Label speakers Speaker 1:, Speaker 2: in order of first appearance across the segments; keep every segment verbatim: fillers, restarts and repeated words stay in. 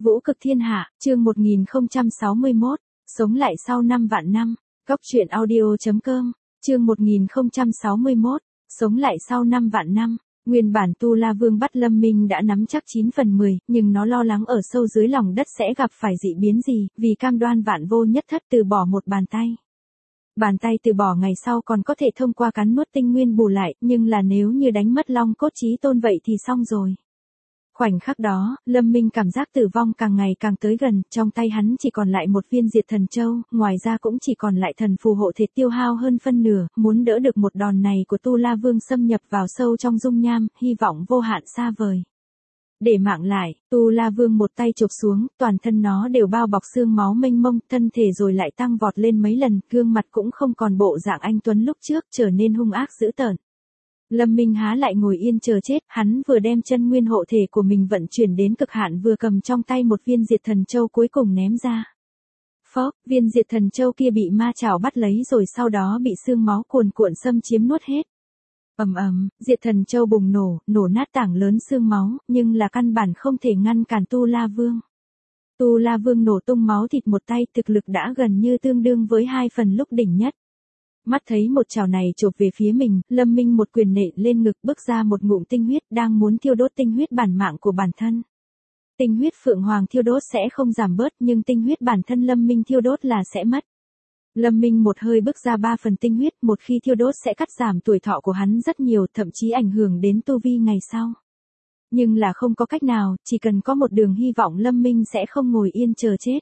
Speaker 1: Vũ cực thiên hạ, chương một nghìn không trăm sáu mươi mốt, sống lại sau năm vạn năm. Góc truyện audio.com, chương một nghìn không trăm sáu mươi mốt, sống lại sau năm vạn năm. Nguyên bản Tu La Vương bắt Lâm Minh đã nắm chắc chín phần mười, nhưng nó lo lắng ở sâu dưới lòng đất sẽ gặp phải dị biến gì, vì cam đoan vạn vô nhất thất từ bỏ một bàn tay. Bàn tay từ bỏ ngày sau còn có thể thông qua cắn nuốt tinh nguyên bù lại, nhưng là nếu như đánh mất long cốt chí tôn vậy thì xong rồi. Khoảnh khắc đó, Lâm Minh cảm giác tử vong càng ngày càng tới gần, trong tay hắn chỉ còn lại một viên diệt thần châu, ngoài ra cũng chỉ còn lại thần phù hộ thể tiêu hao hơn phân nửa, muốn đỡ được một đòn này của Tu La Vương xâm nhập vào sâu trong dung nham, hy vọng vô hạn xa vời. Để mạng lại, Tu La Vương một tay chụp xuống, toàn thân nó đều bao bọc xương máu mênh mông, thân thể rồi lại tăng vọt lên mấy lần, gương mặt cũng không còn bộ dạng anh tuấn lúc trước, trở nên hung ác dữ tợn. Lâm Minh há lại ngồi yên chờ chết, hắn vừa đem chân nguyên hộ thể của mình vận chuyển đến cực hạn vừa cầm trong tay một viên diệt thần châu cuối cùng ném ra. Phốc, viên diệt thần châu kia bị ma chảo bắt lấy rồi sau đó bị xương máu cuồn cuộn xâm chiếm nuốt hết. Ầm ầm, diệt thần châu bùng nổ, nổ nát tảng lớn xương máu, nhưng là căn bản không thể ngăn cản Tu La Vương. Tu La Vương nổ tung máu thịt một tay, thực lực đã gần như tương đương với hai phần lúc đỉnh nhất. Mắt thấy một chảo này chộp về phía mình, Lâm Minh một quyền nện lên ngực bước ra một ngụm tinh huyết đang muốn thiêu đốt tinh huyết bản mạng của bản thân. Tinh huyết Phượng Hoàng thiêu đốt sẽ không giảm bớt nhưng tinh huyết bản thân Lâm Minh thiêu đốt là sẽ mất. Lâm Minh một hơi bước ra ba phần tinh huyết, một khi thiêu đốt sẽ cắt giảm tuổi thọ của hắn rất nhiều, thậm chí ảnh hưởng đến tu vi ngày sau. Nhưng là không có cách nào, chỉ cần có một đường hy vọng Lâm Minh sẽ không ngồi yên chờ chết.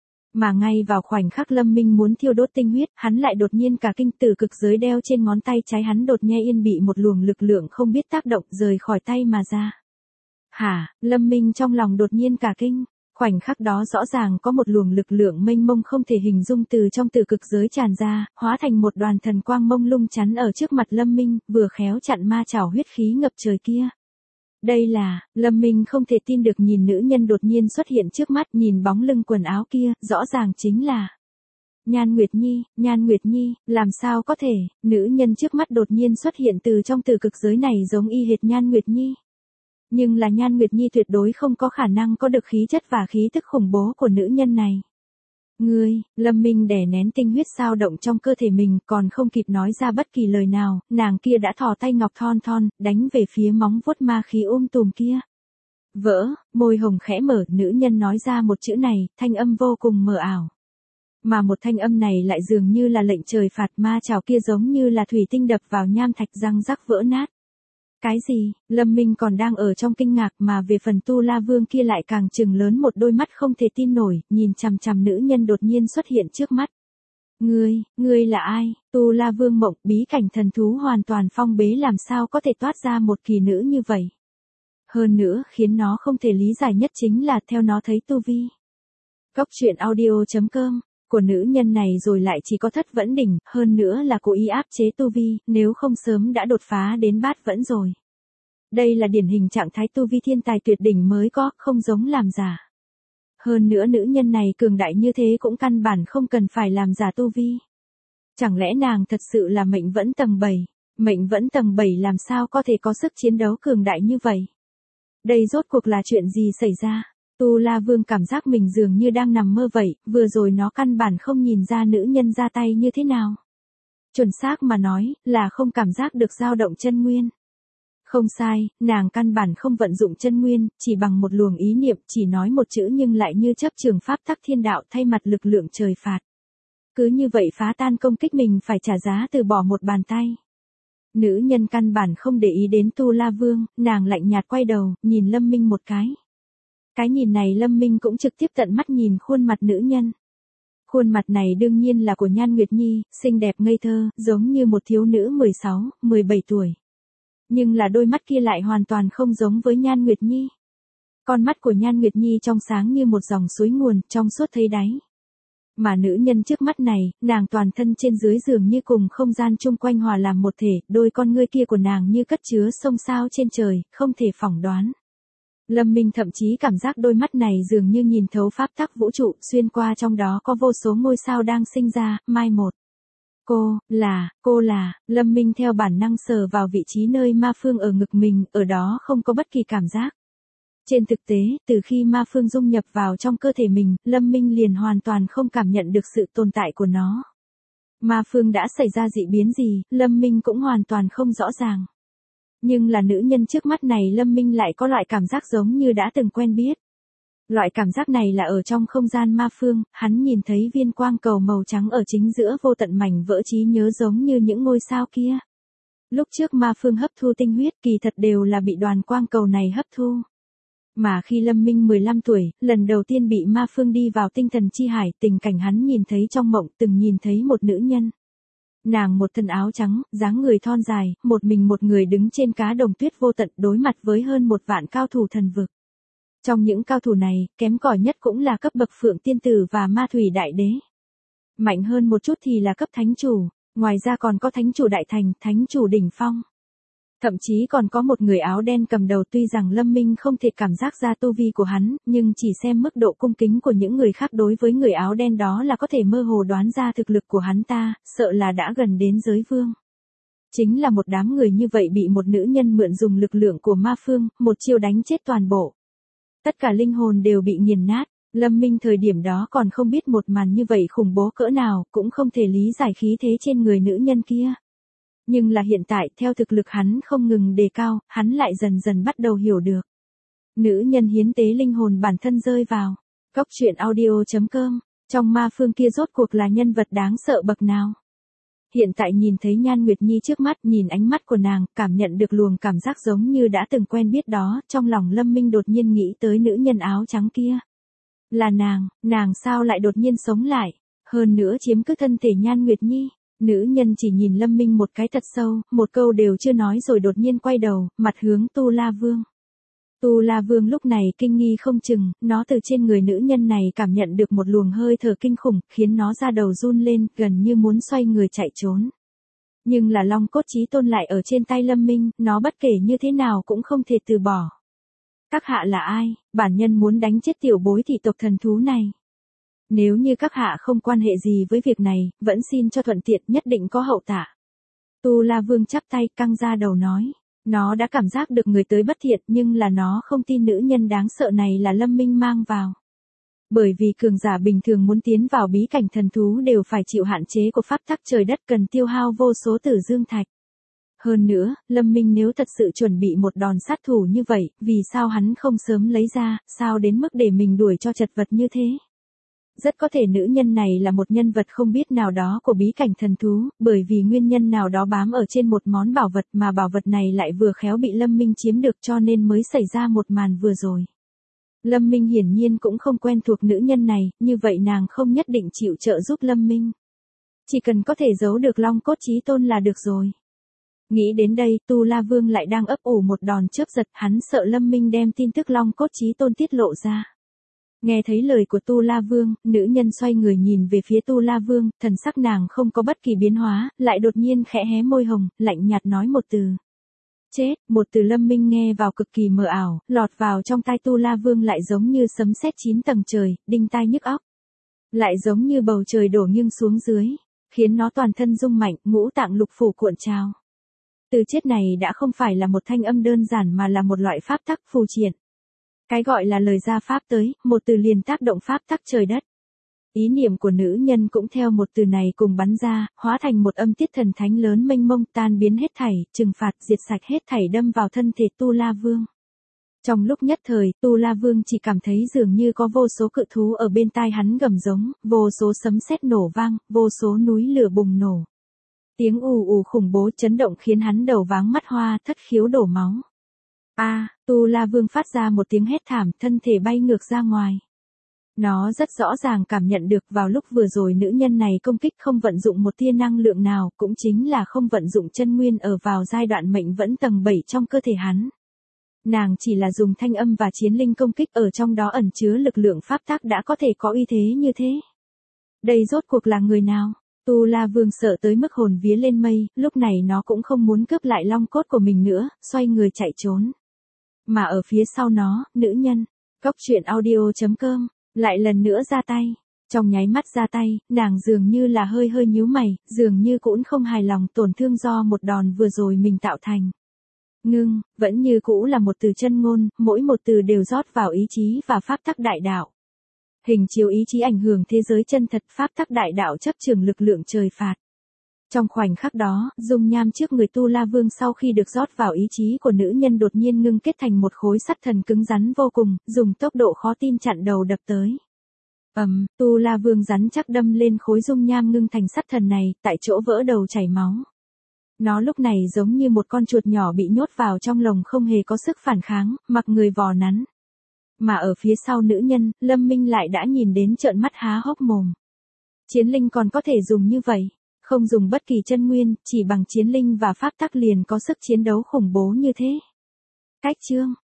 Speaker 1: Mà ngay vào khoảnh khắc Lâm Minh muốn thiêu đốt tinh huyết, hắn lại đột nhiên cả kinh, từ cực giới đeo trên ngón tay trái hắn đột nhiên yên bị một luồng lực lượng không biết tác động rời khỏi tay mà ra. Hả, Lâm Minh trong lòng đột nhiên cả kinh, khoảnh khắc đó rõ ràng có một luồng lực lượng mênh mông không thể hình dung từ trong từ cực giới tràn ra, hóa thành một đoàn thần quang mông lung chắn ở trước mặt Lâm Minh, vừa khéo chặn ma chảo huyết khí ngập trời kia. Đây là, Lâm Minh không thể tin được nhìn nữ nhân đột nhiên xuất hiện trước mắt, nhìn bóng lưng quần áo kia, rõ ràng chính là Nhan Nguyệt Nhi. Nhan Nguyệt Nhi, làm sao có thể, nữ nhân trước mắt đột nhiên xuất hiện từ trong từ cực giới này giống y hệt Nhan Nguyệt Nhi. Nhưng là Nhan Nguyệt Nhi tuyệt đối không có khả năng có được khí chất và khí tức khủng bố của nữ nhân này. Ngươi, Lâm Minh đè nén tinh huyết sao động trong cơ thể mình, còn không kịp nói ra bất kỳ lời nào, nàng kia đã thò tay ngọc thon thon, đánh về phía móng vuốt ma khí um tùm kia. Vỡ, môi hồng khẽ mở, nữ nhân nói ra một chữ này, thanh âm vô cùng mờ ảo. Mà một thanh âm này lại dường như là lệnh trời phạt, ma chảo kia giống như là thủy tinh đập vào nham thạch răng rắc vỡ nát. Cái gì, Lâm Minh còn đang ở trong kinh ngạc mà về phần Tu La Vương kia lại càng trừng lớn một đôi mắt không thể tin nổi, nhìn chằm chằm nữ nhân đột nhiên xuất hiện trước mắt. Ngươi, ngươi là ai? Tu La Vương mộng, bí cảnh thần thú hoàn toàn phong bế làm sao có thể toát ra một kỳ nữ như vậy. Hơn nữa khiến nó không thể lý giải nhất chính là theo nó thấy tu vi. Góc truyện audio.com của nữ nhân này rồi lại chỉ có thất vẫn đỉnh, hơn nữa là cố ý áp chế tu vi, nếu không sớm đã đột phá đến bát vẫn rồi. Đây là điển hình trạng thái tu vi thiên tài tuyệt đỉnh mới có, không giống làm giả. Hơn nữa nữ nhân này cường đại như thế cũng căn bản không cần phải làm giả tu vi. Chẳng lẽ nàng thật sự là mệnh vẫn tầng bảy, mệnh vẫn tầng bảy làm sao có thể có sức chiến đấu cường đại như vậy? Đây rốt cuộc là chuyện gì xảy ra? Tu La Vương cảm giác mình dường như đang nằm mơ vậy, vừa rồi nó căn bản không nhìn ra nữ nhân ra tay như thế nào. Chuẩn xác mà nói, là không cảm giác được dao động chân nguyên. Không sai, nàng căn bản không vận dụng chân nguyên, chỉ bằng một luồng ý niệm, chỉ nói một chữ nhưng lại như chấp trường pháp tắc thiên đạo thay mặt lực lượng trời phạt. Cứ như vậy phá tan công kích mình phải trả giá từ bỏ một bàn tay. Nữ nhân căn bản không để ý đến Tu La Vương, nàng lạnh nhạt quay đầu, nhìn Lâm Minh một cái. Cái nhìn này Lâm Minh cũng trực tiếp tận mắt nhìn khuôn mặt nữ nhân. Khuôn mặt này đương nhiên là của Nhan Nguyệt Nhi, xinh đẹp ngây thơ, giống như một thiếu nữ mười sáu, mười bảy tuổi. Nhưng là đôi mắt kia lại hoàn toàn không giống với Nhan Nguyệt Nhi. Con mắt của Nhan Nguyệt Nhi trong sáng như một dòng suối nguồn, trong suốt thấy đáy. Mà nữ nhân trước mắt này, nàng toàn thân trên dưới dường như cùng không gian chung quanh hòa làm một thể, đôi con ngươi kia của nàng như cất chứa sông sao trên trời, không thể phỏng đoán. Lâm Minh thậm chí cảm giác đôi mắt này dường như nhìn thấu pháp tắc vũ trụ, xuyên qua trong đó có vô số ngôi sao đang sinh ra, mai một. Cô, là, cô là, Lâm Minh theo bản năng sờ vào vị trí nơi ma phương ở ngực mình, ở đó không có bất kỳ cảm giác. Trên thực tế, từ khi ma phương dung nhập vào trong cơ thể mình, Lâm Minh liền hoàn toàn không cảm nhận được sự tồn tại của nó. Ma phương đã xảy ra dị biến gì, Lâm Minh cũng hoàn toàn không rõ ràng. Nhưng là nữ nhân trước mắt này Lâm Minh lại có loại cảm giác giống như đã từng quen biết. Loại cảm giác này là ở trong không gian ma phương, hắn nhìn thấy viên quang cầu màu trắng ở chính giữa vô tận mảnh vỡ trí nhớ giống như những ngôi sao kia. Lúc trước ma phương hấp thu tinh huyết kỳ thật đều là bị đoàn quang cầu này hấp thu. Mà khi Lâm Minh mười lăm tuổi, lần đầu tiên bị ma phương đi vào tinh thần chi hải, tình cảnh hắn nhìn thấy trong mộng từng nhìn thấy một nữ nhân. Nàng một thân áo trắng, dáng người thon dài, một mình một người đứng trên cá đồng tuyết vô tận đối mặt với hơn một vạn cao thủ thần vực. Trong những cao thủ này, kém cỏi nhất cũng là cấp bậc Phượng Tiên Tử và Ma Thủy Đại Đế. Mạnh hơn một chút thì là cấp Thánh Chủ, ngoài ra còn có Thánh Chủ Đại Thành, Thánh Chủ Đỉnh Phong. Thậm chí còn có một người áo đen cầm đầu tuy rằng Lâm Minh không thể cảm giác ra tu vi của hắn, nhưng chỉ xem mức độ cung kính của những người khác đối với người áo đen đó là có thể mơ hồ đoán ra thực lực của hắn ta, sợ là đã gần đến giới vương. Chính là một đám người như vậy bị một nữ nhân mượn dùng lực lượng của ma phương, một chiêu đánh chết toàn bộ. Tất cả linh hồn đều bị nghiền nát, Lâm Minh thời điểm đó còn không biết một màn như vậy khủng bố cỡ nào, cũng không thể lý giải khí thế trên người nữ nhân kia. Nhưng là hiện tại, theo thực lực hắn không ngừng đề cao, hắn lại dần dần bắt đầu hiểu được. Nữ nhân hiến tế linh hồn bản thân rơi vào. Cóc truyện audio chấm com, trong ma phương kia rốt cuộc là nhân vật đáng sợ bậc nào. Hiện tại nhìn thấy Nhan Nguyệt Nhi trước mắt, nhìn ánh mắt của nàng, cảm nhận được luồng cảm giác giống như đã từng quen biết đó, trong lòng Lâm Minh đột nhiên nghĩ tới nữ nhân áo trắng kia. Là nàng, nàng sao lại đột nhiên sống lại, hơn nữa chiếm cứ thân thể Nhan Nguyệt Nhi. Nữ nhân chỉ nhìn Lâm Minh một cái thật sâu, một câu đều chưa nói rồi đột nhiên quay đầu, mặt hướng Tu La Vương. Tu La Vương lúc này kinh nghi không chừng, nó từ trên người nữ nhân này cảm nhận được một luồng hơi thở kinh khủng, khiến nó ra đầu run lên, gần như muốn xoay người chạy trốn. Nhưng là Long Cốt Chí Tôn lại ở trên tay Lâm Minh, nó bất kể như thế nào cũng không thể từ bỏ. Các hạ là ai, bản nhân muốn đánh chết tiểu bối thị tộc thần thú này. Nếu như các hạ không quan hệ gì với việc này, vẫn xin cho thuận tiện, nhất định có hậu tạ. Tu La Vương chắp tay căng ra đầu nói. Nó đã cảm giác được người tới bất thiện, nhưng là nó không tin nữ nhân đáng sợ này là Lâm Minh mang vào. Bởi vì cường giả bình thường muốn tiến vào bí cảnh thần thú đều phải chịu hạn chế của pháp tắc trời đất, cần tiêu hao vô số tử dương thạch. Hơn nữa, Lâm Minh nếu thật sự chuẩn bị một đòn sát thủ như vậy, vì sao hắn không sớm lấy ra, sao đến mức để mình đuổi cho chật vật như thế? Rất có thể nữ nhân này là một nhân vật không biết nào đó của bí cảnh thần thú, bởi vì nguyên nhân nào đó bám ở trên một món bảo vật mà bảo vật này lại vừa khéo bị Lâm Minh chiếm được cho nên mới xảy ra một màn vừa rồi. Lâm Minh hiển nhiên cũng không quen thuộc nữ nhân này, như vậy nàng không nhất định chịu trợ giúp Lâm Minh. Chỉ cần có thể giấu được Long Cốt Chí Tôn là được rồi. Nghĩ đến đây, Tu La Vương lại đang ấp ủ một đòn chớp giật, hắn sợ Lâm Minh đem tin tức Long Cốt Chí Tôn tiết lộ ra. Nghe thấy lời của Tu La Vương, nữ nhân xoay người nhìn về phía Tu La Vương, thần sắc nàng không có bất kỳ biến hóa, lại đột nhiên khẽ hé môi hồng, lạnh nhạt nói một từ. Chết, một từ Lâm Minh nghe vào cực kỳ mờ ảo, lọt vào trong tai Tu La Vương lại giống như sấm sét chín tầng trời, đinh tai nhức óc. Lại giống như bầu trời đổ nghiêng xuống dưới, khiến nó toàn thân rung mạnh, ngũ tạng lục phủ cuộn trào. Từ chết này đã không phải là một thanh âm đơn giản mà là một loại pháp tắc phù triện. Cái gọi là lời ra pháp tới, một từ liền tác động pháp tắc trời đất. Ý niệm của nữ nhân cũng theo một từ này cùng bắn ra, hóa thành một âm tiết thần thánh lớn mênh mông, tan biến hết thảy, trừng phạt diệt sạch hết thảy đâm vào thân thể Tu La Vương. Trong lúc nhất thời, Tu La Vương chỉ cảm thấy dường như có vô số cự thú ở bên tai hắn gầm giống, vô số sấm sét nổ vang, vô số núi lửa bùng nổ. Tiếng ù ù khủng bố chấn động khiến hắn đầu váng mắt hoa, thất khiếu đổ máu. A, à, Tu La Vương phát ra một tiếng hét thảm, thân thể bay ngược ra ngoài. Nó rất rõ ràng cảm nhận được vào lúc vừa rồi nữ nhân này công kích không vận dụng một tia năng lượng nào, cũng chính là không vận dụng chân nguyên ở vào giai đoạn mệnh vẫn tầng bảy trong cơ thể hắn. Nàng chỉ là dùng thanh âm và chiến linh công kích ở trong đó ẩn chứa lực lượng pháp tắc đã có thể có uy thế như thế. Đây rốt cuộc là người nào? Tu La Vương sợ tới mức hồn vía lên mây, lúc này nó cũng không muốn cướp lại long cốt của mình nữa, xoay người chạy trốn. Mà ở phía sau nó, nữ nhân, cóc truyện audio chấm com, lại lần nữa ra tay. Trong nháy mắt ra tay, nàng dường như là hơi hơi nhíu mày, dường như cũng không hài lòng tổn thương do một đòn vừa rồi mình tạo thành. Ngưng, vẫn như cũ là một từ chân ngôn, mỗi một từ đều rót vào ý chí và pháp tắc đại đạo. Hình chiếu ý chí ảnh hưởng thế giới chân thật, pháp tắc đại đạo chấp trường lực lượng trời phạt. Trong khoảnh khắc đó, dung nham trước người Tu La Vương sau khi được rót vào ý chí của nữ nhân đột nhiên ngưng kết thành một khối sắt thần cứng rắn vô cùng, dùng tốc độ khó tin chặn đầu đập tới. Ầm, um, Tu La Vương rắn chắc đâm lên khối dung nham ngưng thành sắt thần này, tại chỗ vỡ đầu chảy máu. Nó lúc này giống như một con chuột nhỏ bị nhốt vào trong lồng không hề có sức phản kháng, mặc người vò nắn. Mà ở phía sau nữ nhân, Lâm Minh lại đã nhìn đến trợn mắt há hốc mồm. Chiến linh còn có thể dùng như vậy, không dùng bất kỳ chân nguyên, chỉ bằng chiến linh và pháp tắc liền có sức chiến đấu khủng bố như thế. Cách chương